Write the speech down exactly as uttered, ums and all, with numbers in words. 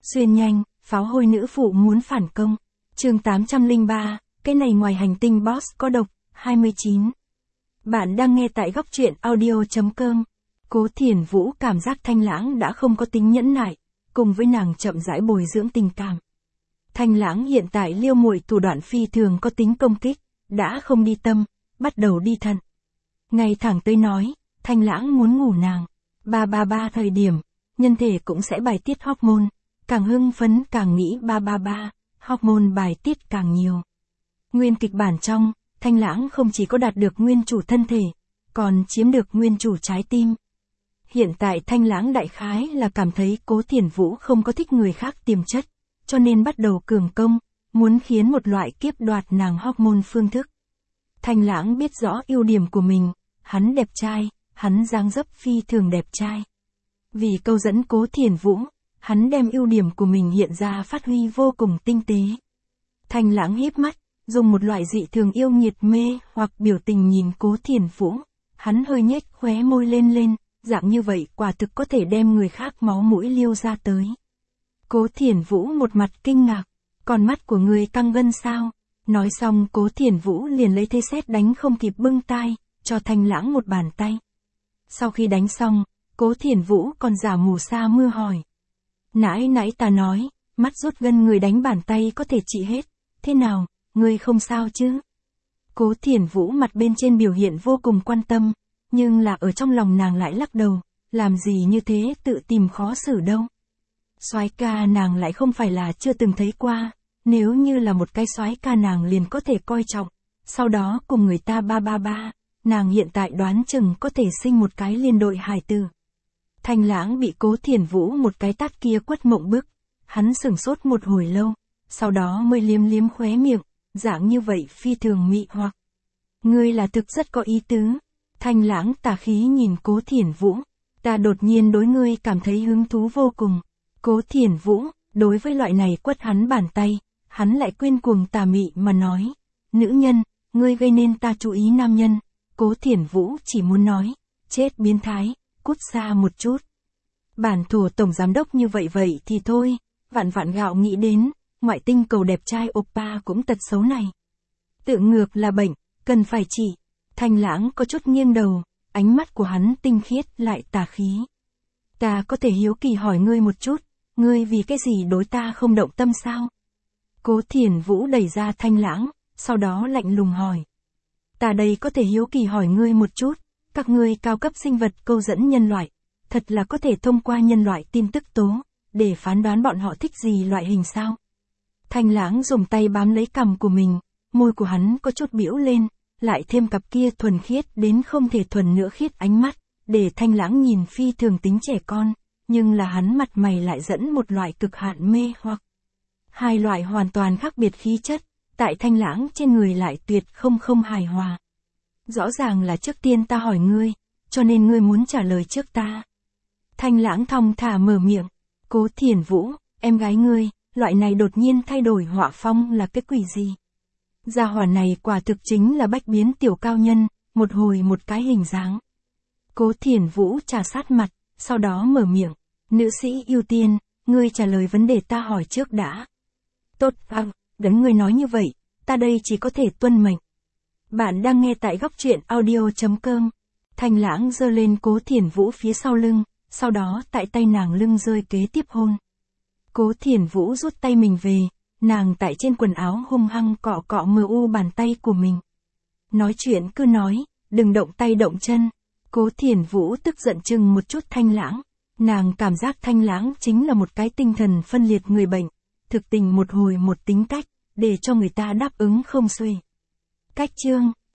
Xuyên nhanh, pháo hôi nữ phụ muốn phản công. Chương tám trăm lẻ ba, cái này ngoài hành tinh boss có độc, hai mươi chín. Bạn đang nghe tại góc truyện audio.com. Cố Thiền Vũ cảm giác Thanh Lãng đã không có tính nhẫn nại, cùng với nàng chậm rãi bồi dưỡng tình cảm. Thanh Lãng hiện tại liêu muội thủ đoạn phi thường có tính công kích, đã không đi tâm, bắt đầu đi thận. Ngay thẳng tới nói, Thanh Lãng muốn ngủ nàng. Ba ba ba thời điểm, nhân thể cũng sẽ bài tiết hormone, càng hưng phấn càng nghĩ ba ba ba, hormone bài tiết càng nhiều. Nguyên kịch bản trong, Thanh Lãng không chỉ có đạt được nguyên chủ thân thể, còn chiếm được nguyên chủ trái tim. Hiện tại Thanh Lãng đại khái là cảm thấy Cố Thiền Vũ không có thích người khác tiềm chất, cho nên bắt đầu cường công, muốn khiến một loại kiếp đoạt nàng hormone phương thức. Thanh Lãng biết rõ ưu điểm của mình, hắn đẹp trai, hắn dáng dấp phi thường đẹp trai. Vì câu dẫn Cố Thiền Vũ, hắn đem ưu điểm của mình hiện ra phát huy vô cùng tinh tế. Thanh Lãng híp mắt, dùng một loại dị thường yêu nhiệt mê hoặc biểu tình nhìn Cố Thiền Vũ, hắn hơi nhếch khóe môi lên lên, dạng như vậy quả thực có thể đem người khác máu mũi liêu ra tới. Cố Thiền Vũ một mặt kinh ngạc, con mắt của người căng gân sao? Nói xong Cố Thiền Vũ liền lấy thế sét đánh không kịp bưng tai, cho Thanh Lãng một bàn tay. Sau khi đánh xong, Cố Thiền Vũ còn giả mù sa mưa hỏi. Nãy nãy ta nói, mắt rút gân người đánh bàn tay có thể trị hết, thế nào, ngươi không sao chứ? Cố Thiền Vũ mặt bên trên biểu hiện vô cùng quan tâm, nhưng là ở trong lòng nàng lại lắc đầu, làm gì như thế tự tìm khó xử đâu. Soái ca nàng lại không phải là chưa từng thấy qua, nếu như là một cái soái ca nàng liền có thể coi trọng, sau đó cùng người ta ba ba ba, nàng hiện tại đoán chừng có thể sinh một cái liên đội hài tử. Thanh Lãng bị Cố Thiền Vũ một cái tát kia quất mộng bức, hắn sửng sốt một hồi lâu, sau đó mới liếm liếm khóe miệng, dạng như vậy phi thường mị hoặc. Ngươi là thực rất có ý tứ. Thanh Lãng tà khí nhìn Cố Thiền Vũ, ta đột nhiên đối ngươi cảm thấy hứng thú vô cùng. Cố Thiền Vũ, đối với loại này quất hắn bàn tay, hắn lại quên cuồng tà mị mà nói, nữ nhân, ngươi gây nên ta chú ý nam nhân. Cố Thiền Vũ chỉ muốn nói, chết biến thái, cút xa một chút. Bản thủ tổng giám đốc như vậy vậy thì thôi, vạn vạn gạo nghĩ đến, ngoại tinh cầu đẹp trai oppa cũng tật xấu này. Tự ngược là bệnh, cần phải trị. Thanh Lãng có chút nghiêng đầu, ánh mắt của hắn tinh khiết lại tà khí. Ta có thể hiếu kỳ hỏi ngươi một chút, ngươi vì cái gì đối ta không động tâm sao? Cố Thiền Vũ đẩy ra Thanh Lãng, sau đó lạnh lùng hỏi. Ta đây có thể hiếu kỳ hỏi ngươi một chút, các ngươi cao cấp sinh vật câu dẫn nhân loại, thật là có thể thông qua nhân loại tin tức tố, để phán đoán bọn họ thích gì loại hình sao? Thanh Lãng dùng tay bám lấy cằm của mình, môi của hắn có chút biểu lên, lại thêm cặp kia thuần khiết đến không thể thuần nữa khiết ánh mắt, để Thanh Lãng nhìn phi thường tính trẻ con, nhưng là hắn mặt mày lại dẫn một loại cực hạn mê hoặc. Hai loại hoàn toàn khác biệt khí chất, tại Thanh Lãng trên người lại tuyệt không không hài hòa. Rõ ràng là trước tiên ta hỏi ngươi, cho nên ngươi muốn trả lời trước ta. Thanh Lãng thong thả mở miệng, Cố Thiền Vũ, em gái ngươi, loại này đột nhiên thay đổi họa phong là cái quỷ gì? Gia hỏa này quả thực chính là bách biến tiểu cao nhân, một hồi một cái hình dáng. Cố Thiền Vũ trà sát mặt, sau đó mở miệng, nữ sĩ ưu tiên, ngươi trả lời vấn đề ta hỏi trước đã. Tốt, à, đấng ngươi nói như vậy, ta đây chỉ có thể tuân mệnh. Bạn đang nghe tại góc truyện audio.com. Thanh Lãng giơ lên Cố Thiền Vũ phía sau lưng, sau đó tại tay nàng lưng rơi kế tiếp hôn. Cố Thiền Vũ rút tay mình về, nàng tại trên quần áo hung hăng cọ cọ mờ u bàn tay của mình. Nói chuyện cứ nói, đừng động tay động chân. Cố Thiền Vũ tức giận chừng một chút Thanh Lãng. Nàng cảm giác Thanh Lãng chính là một cái tinh thần phân liệt người bệnh, thực tình một hồi một tính cách, để cho người ta đáp ứng không xuể. Cách chương,